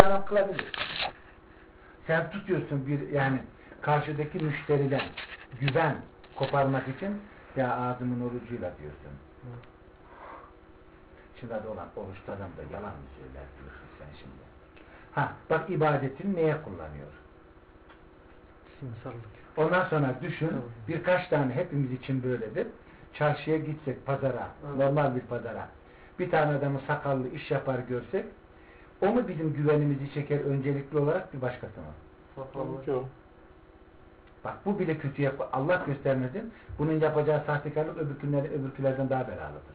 haram kılabilir. Sen tutuyorsun bir yani karşıdaki müşteriden güven koparmak için ya ağzımın orucuyla diyorsun. Şimdi adı olan oruçlu adam da yalan mı söyler diyorsun sen şimdi. Ha bak ibadetini neye kullanıyor? Simsallık. Ondan sonra düşün birkaç tane hepimiz için böyledir. Çarşıya gitsek pazara, normal bir pazara bir tane adamı sakallı iş yapar görsek o mu bizim güvenimizi çeker öncelikli olarak bir başkası mı? Yok. Bak bu bile kötüye Allah göstermesin. Bunun yapacağı sahtekarlık öbürkülerden daha belalıdır.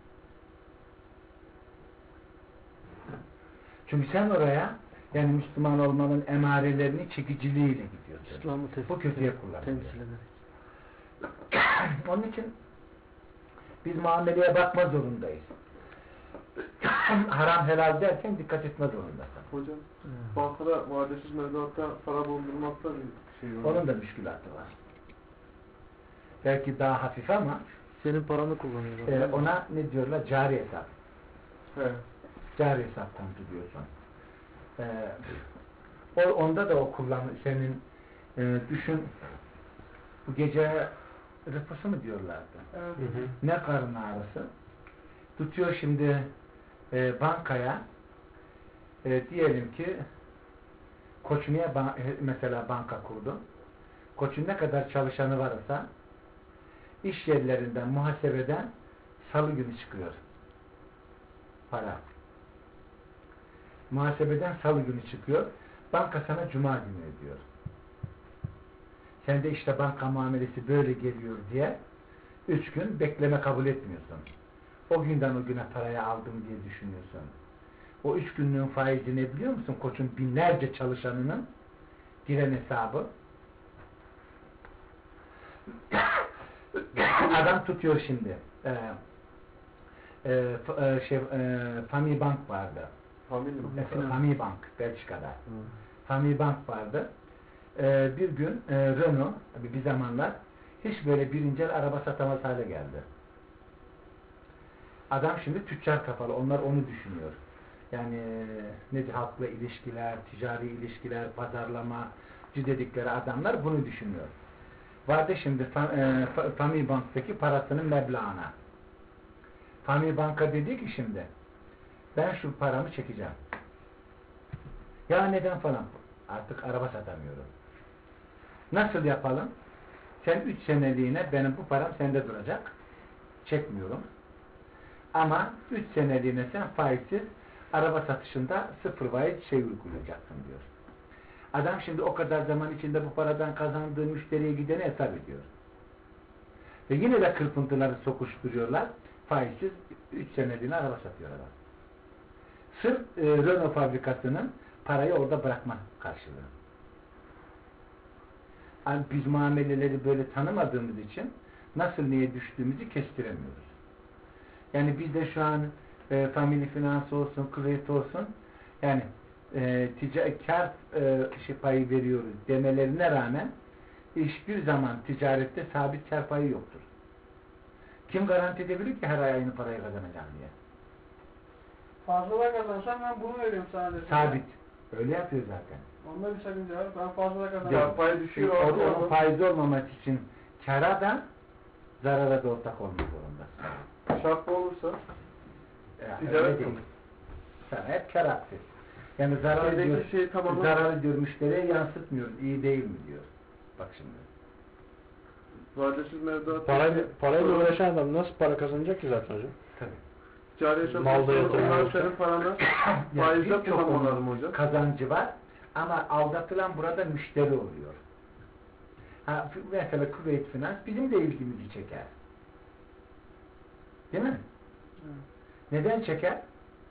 Çünkü sen oraya yani Müslüman olmanın emarelerini çekiciliğiyle gidiyorsun. İslam'ı bu kötüye kullanılıyor. temsil ederek. Onun için biz muameleye bakma zorundayız. Haram helal derken dikkat etme zorundasın. Hocam bankada vadesiz mevduatta para bulundurmakta bir şey var. Onun da müşkülatı var. Belki daha hafif ama Senin paranı kullanıyorlar. ona ne diyorlar? Cari hesap. He. Cari hesaptan tutuyorsun. Onda da o senin düşün bu gece rıfısı mı diyorlardı? Evet. Ne karın ağrısı? Tutuyor şimdi bankaya diyelim ki Koçunu'ya mesela banka kurdu. Koçun ne kadar çalışanı varsa iş yerlerinden, muhasebeden salı günü çıkıyor. Para. Muhasebeden salı günü çıkıyor. Banka sana cuma günü ödüyor. Sen de işte banka muamelesi böyle geliyor diye 3 gün bekleme kabul etmiyorsun. O günden o güne parayı aldım diye düşünüyorsun. O 3 günlüğün faizi ne biliyor musun? Koçun binlerce çalışanının giren hesabı. Adam tutuyor şimdi. Family Bank vardı. Family Bank Belçika'da. Family Bank vardı. Bir gün Renault bir zamanlar hiç böyle birinci el araba satamaz hale geldi. Adam şimdi tüccar kafalı. Onlar onu düşünüyor. Yani nedir halkla ilişkiler, ticari ilişkiler, pazarlamacı dedikleri adamlar bunu düşünüyor. Vardı şimdi Family Bank'taki parasının meblağına. Family Bank'a dedi ki şimdi ben şu paramı çekeceğim. Ya neden falan? Artık araba satamıyorum. Nasıl yapalım? Sen 3 seneliğine benim bu param sende duracak. Çekmiyorum. Ama 3 seneliğine sen faizsiz araba satışında sıfır faiz uygulayacaksın diyor. Adam şimdi o kadar zaman içinde bu paradan kazandığı müşteriye gideni hesap ediyor. Ve yine de kırpıntıları sokuşturuyorlar. Faizsiz 3 seneliğine araba satıyor adam. Sırf Renault fabrikasının parayı orada bırakma karşılığı. Yani biz muameleleri böyle tanımadığımız için nasıl neye düştüğümüzü kestiremiyoruz. Yani bizde şu an family finance olsun, kredi olsun yani kar payı veriyoruz demelerine rağmen hiçbir zaman ticarette sabit kar payı yoktur. Kim garanti edebilir ki her ay aynı parayı kazanacağım diye? Fazla kazansam ben bunu veriyorum sadece. Sabit. Öyle yapıyor zaten. Onda bir sakınca var. Ben fazla kazansam. Ya pay düşüyor. Onun faizi olmaması için kâra da zarara da ortak olmak zorundasın. Şartlı olursa Öyle değil. Sana hep kâr hakkı. Yani zararı diyor müşteriye yansıtmıyoruz. İyi değil mi diyor. Bak şimdi. vadesiz mevduat Parayla uğraşan adam nasıl para kazanacak ki zaten hocam? Tabii. cari hesap Malda yatırım onlar olursa. senin paranı Yani faizle birçok kullanmalarım hocam. kazancı var ama aldatılan burada müşteri oluyor. Mesela Kuveyt Finans bizim de ilgimizi çeker. Değil mi? Neden çeker?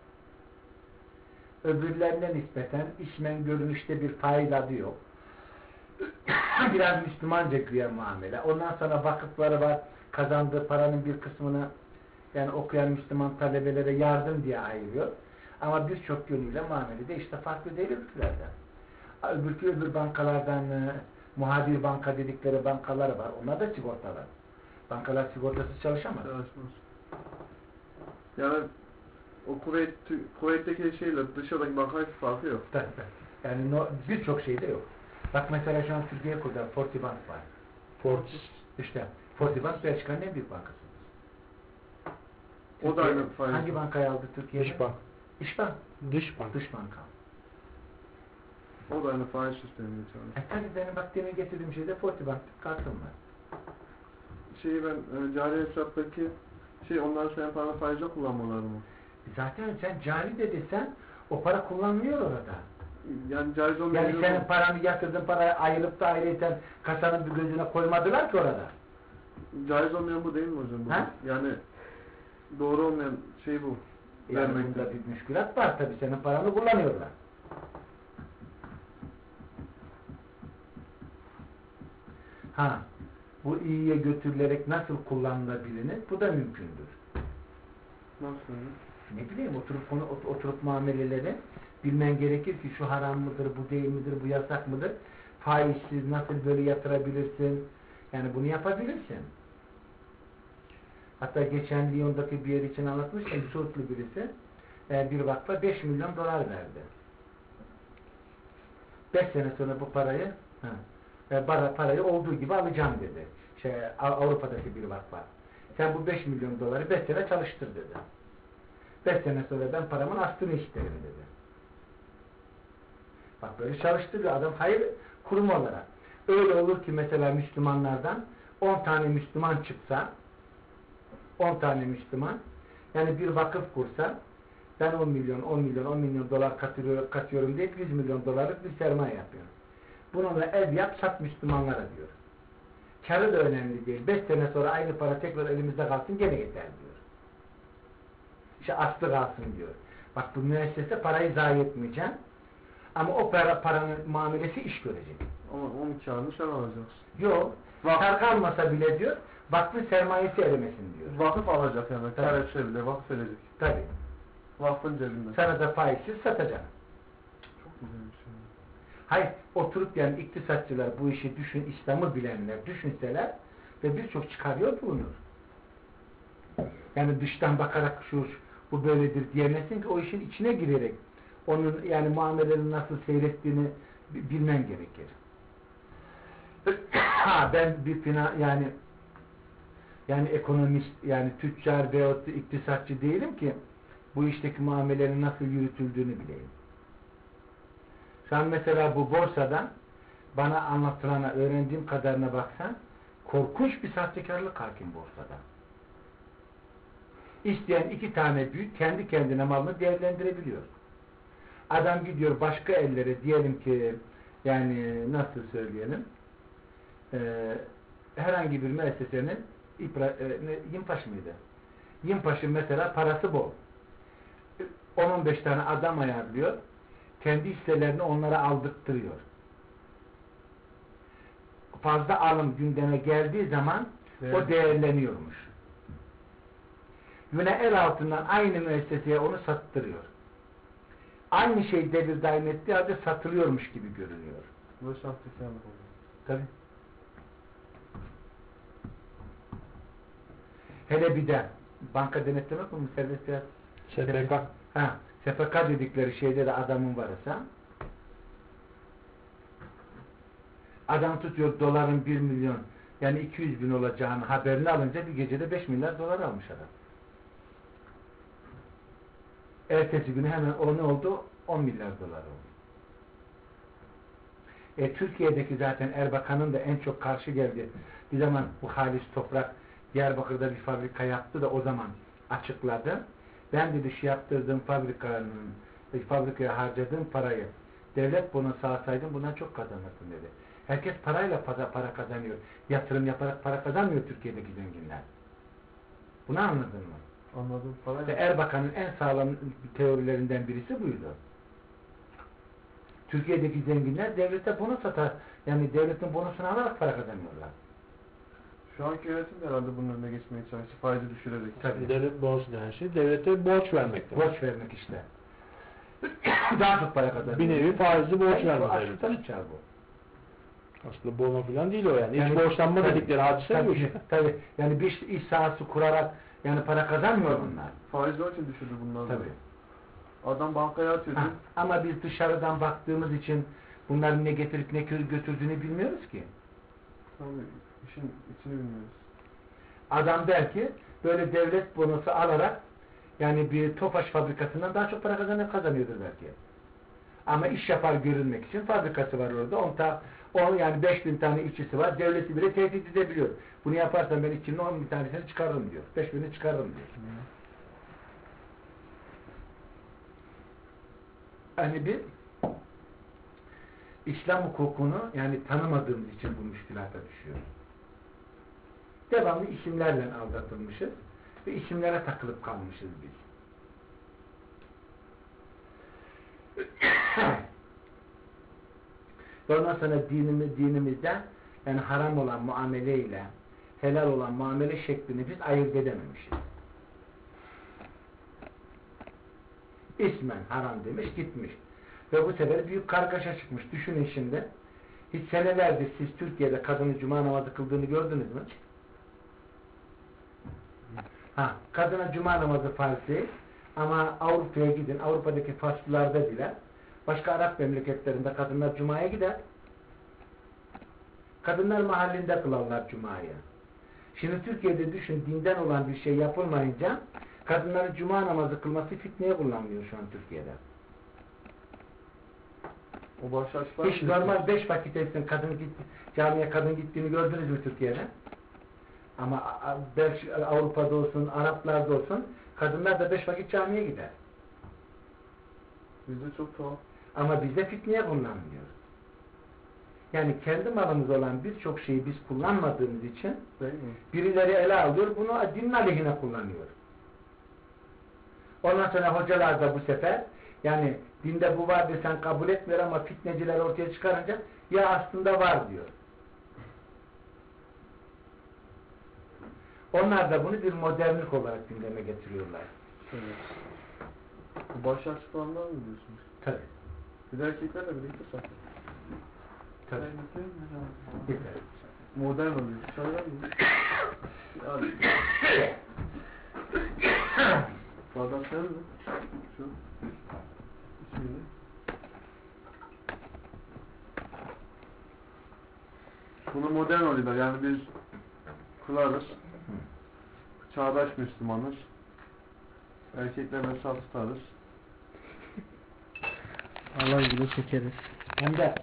Öbürlerine nispeten ismen görünüşte bir faiz adı yok. Biraz Müslümanca güya muamele. Ondan sonra vakıfları var. Kazandığı paranın bir kısmını yani okuyan Müslüman talebelere yardım diye ayırıyor. Ama birçok yönüyle muamelede işte farklı değil öbürlerden. Öbür bankalardan muhabir banka dedikleri bankalar var. Onlar da sigortalar. Bankalar sigortasız çalışamaz. Çalışmaz. Yani O Kuveyt'teki şeyle dışarıdaki bankayla farkı yok. Tabii. Yani birçok şeyde yok. Bak mesela şu an Türkiye'ye kurduğu Fortibank var. Fortis. İşte Fortibank Belçika'nın en büyük bankası. O da aynı faiz. Hangi bankayı aldı Türkiye'de? İşbank. İşbank. Dış bank. Dış banka. O da aynı faiz sisteminde çalışıyor. Tabii benim bak demin getirdiğim şeyde Fortibank kartım var. Şeyi ben cari hesaptaki onlar senin paranı faizle kullanmaları mı? Zaten sen cari dediysen o para kullanılıyor orada. Yani caiz olmayan... Yani senin paranı yatırdığın parayı ayırıp da ayrıyeten kasanın bir gözüne koymadılar ki orada. Caiz olmayan bu değil mi hocam? Bu? Ha? Yani doğru olmayan şey bu. Yani Vermekte. bunda bir müşkülat var tabii, senin paranı kullanıyorlar. Ha, bu iyiye götürülerek nasıl kullanılabilir? Bu da mümkündür. Nasıl? Ne bileyim, oturup muameleleri bilmen gerekir ki şu haram mıdır, bu değil midir, bu yasak mıdır? Faizsiz nasıl böyle yatırabilirsin? Yani bunu yapabilirsin. Hatta geçen Lyon'daki bir yer için anlatmıştım, Suudlu birisi bir vakfa 5 milyon dolar verdi. 5 sene sonra bu parayı olduğu gibi alacağım dedi. Avrupa'daki bir vakfa. Sen bu 5 milyon doları 5 sene çalıştır dedi. 5 sene sonra ben paramın aslını isterim dedi. Bak böyle çalıştırıyor adam, hayır kurum olarak. Öyle olur ki mesela Müslümanlardan 10 tane Müslüman çıksa, 10 tane Müslüman, yani bir vakıf kursa, ben 10 milyon dolar katıyorum deyip 100 milyon dolarlık bir sermaye yapıyorum. Bununla ev yap, sat Müslümanlara diyor. Karı da önemli değil. 5 sene sonra aynı para tekrar elimizde kalsın, gene yeter diyor. İşte aslı kalsın diyor. Bak bu müessese parayı zayi etmeyeceksin. Ama o paranın muamelesi iş görecek. Ama onun kârını sen alacaksın. Yok. Kar kalmasa bile diyor, vakfın sermayesi erimesin diyor. Vakıf alacak yani. Kâr etse bile vakıf edecek. Tabii. Vakfın cebinde. Sana da faizsiz satacak. Çok güzel bir şey. Hayır, oturup yani iktisatçılar bu işi İslam'ı bilenler düşünseler ve birçok çıkarıyor bulunur. Yani dıştan bakarak bu böyledir diyemezsin ki, o işin içine girerek onun yani muamelenin nasıl seyrettiğini bilmen gerekir. Ben bir yani ekonomist, yani tüccar veyahut da iktisatçı değilim ki bu işteki muamelenin nasıl yürütüldüğünü bileyim. Şu an mesela bu borsadan bana anlatılana, öğrendiğim kadarına baksan, korkunç bir sahtekarlık hakim borsada. İsteyen 2 tane büyük kendi kendine malını değerlendirebiliyor. Adam gidiyor başka ellere, diyelim ki yani nasıl söyleyelim, herhangi bir müessesenin Yimpaş mıydı? Yimpaş'ın mesela parası bol. 10-15 tane adam ayarlıyor. Kendi hisselerini onlara aldırttırıyor. Fazla alım gündeme geldiği zaman evet, o değerleniyormuş. Yine el altından aynı müesseseye onu sattırıyor. Aynı şey devir daim ettiği halde satılıyormuş gibi görünüyor. Bu sahtekarlık oluyor. Tabii. Hele bir de banka denetlemek mi? Serbest piyasa. SPK. SPK dedikleri şeyde de adamın varsa, adam tutuyor doların 1 milyon yani 200 bin olacağını haberini alınca bir gecede 5 milyar dolar almış adam. Ertesi günü hemen o ne oldu? 10 milyar dolar oldu. Türkiye'deki zaten Erbakan'ın da en çok karşı geldi. Bir zaman bu Halis Toprak Diyarbakır'da bir fabrika yaptı da o zaman açıkladı. Ben dedi şu yaptırdığım fabrikaya harcadığım parayı devlet bunu sağsaydım bundan çok kazanırdım dedi. Herkes parayla para kazanıyor. Yatırım yaparak para kazanmıyor Türkiye'deki zenginler. Bunu anladın mı? Anladım. Parayla. Erbakan'ın en sağlam teorilerinden birisi buydu. Türkiye'deki zenginler devlete bonus satar. Yani devletin bonusunu alarak para kazanıyorlar. Şu anki yönetim de herhalde bunun önüne geçmeye çalışıyor. Faizi düşürerek. Tabii. Devlet bonosu denen şey, devlete borç vermek demek. Borç vermek işte. Daha çok para kazanıyor. Bir nevi faizli borç vermek Bu devlete. açıktan uçar bu. Aslında bono falan değil o yani. Yani Hiç borçlanma tabii, dedikleri hadise bu işte. Tabii. Yani bir iş sahası kurarak Yani para kazanmıyor bunlar. Faiz onun için düşürdü bunlar. Tabii. Adam bankaya atıyordu. Ha, ama biz dışarıdan baktığımız için bunların ne getirip ne götürdüğünü bilmiyoruz ki. Tabii işin içini bilmiyoruz. Adam der ki böyle devlet bonosu alarak yani bir Tofaş fabrikasından daha çok para kazanıyordur belki. Ama iş yapar görünmek için fabrikası var orada. Yani 5000 tane işçisi var. Devleti bile tehdit edebiliyor. Bunu yaparsan ben içimden 10.000 tanesini çıkarırım diyor. 5.000'ini çıkarırım diyor. Yani bir İslam hukukunu yani tanımadığımız için bu müşkilata düşüyoruz. Devamlı isimlerle aldatılmışız ve isimlere takılıp kalmışız biz. Ondan sonra dinimizde yani haram olan muamele ile helal olan muamele şeklini biz ayırt edememişiz. İsmen haram demiş gitmiş. Ve bu sefer büyük kargaşa çıkmış. Düşünün şimdi. Hiç senelerdir siz Türkiye'de kadının cuma namazı kıldığını gördünüz mü? Kadına cuma namazı farz değil. Ama Avrupa'ya gidin. Avrupa'daki faslılarda bile başka Arap memleketlerinde kadınlar cumaya gider. Kadınlar mahallinde kılarlar cumayı. Şimdi Türkiye'de düşün dinden olan bir şey yapılmayınca kadınların cuma namazı kılması fitneye kullanılıyor şu an Türkiye'de. O başlaşlar Hiç normal 5 vakit etsin camiye kadın gittiğini gördünüz mü Türkiye'de? Ama Avrupa'da olsun, Araplarda olsun kadınlar da 5 vakit camiye gider. bizde çok tuhaf. Ama bizde fitneye kullanılıyor. Yani kendi malımız olan birçok şeyi biz kullanmadığımız için Değil mi? birileri ele alıyor, bunu dinin aleyhine kullanıyor. Ondan sonra hocalar da bu sefer yani dinde bu var desen kabul etmiyor ama fitneciler ortaya çıkarınca ya aslında var diyor. Onlar da bunu bir modernlik olarak gündeme getiriyorlar. Evet. Bu başlaştıklarından mı diyorsunuz? Tabii. Bir de erkeklerle birlikte zaten. Tabii. Yeter. Modern oluyor. Söyler mi? Abi. Bardak sen mi? Şu. Bismillah. Bunu modern oluyorlar. Yani biz kılarız. Çağdaş Müslümanız. Erkeklerle saf tutarız. Allah gibi çekeriz. Hem de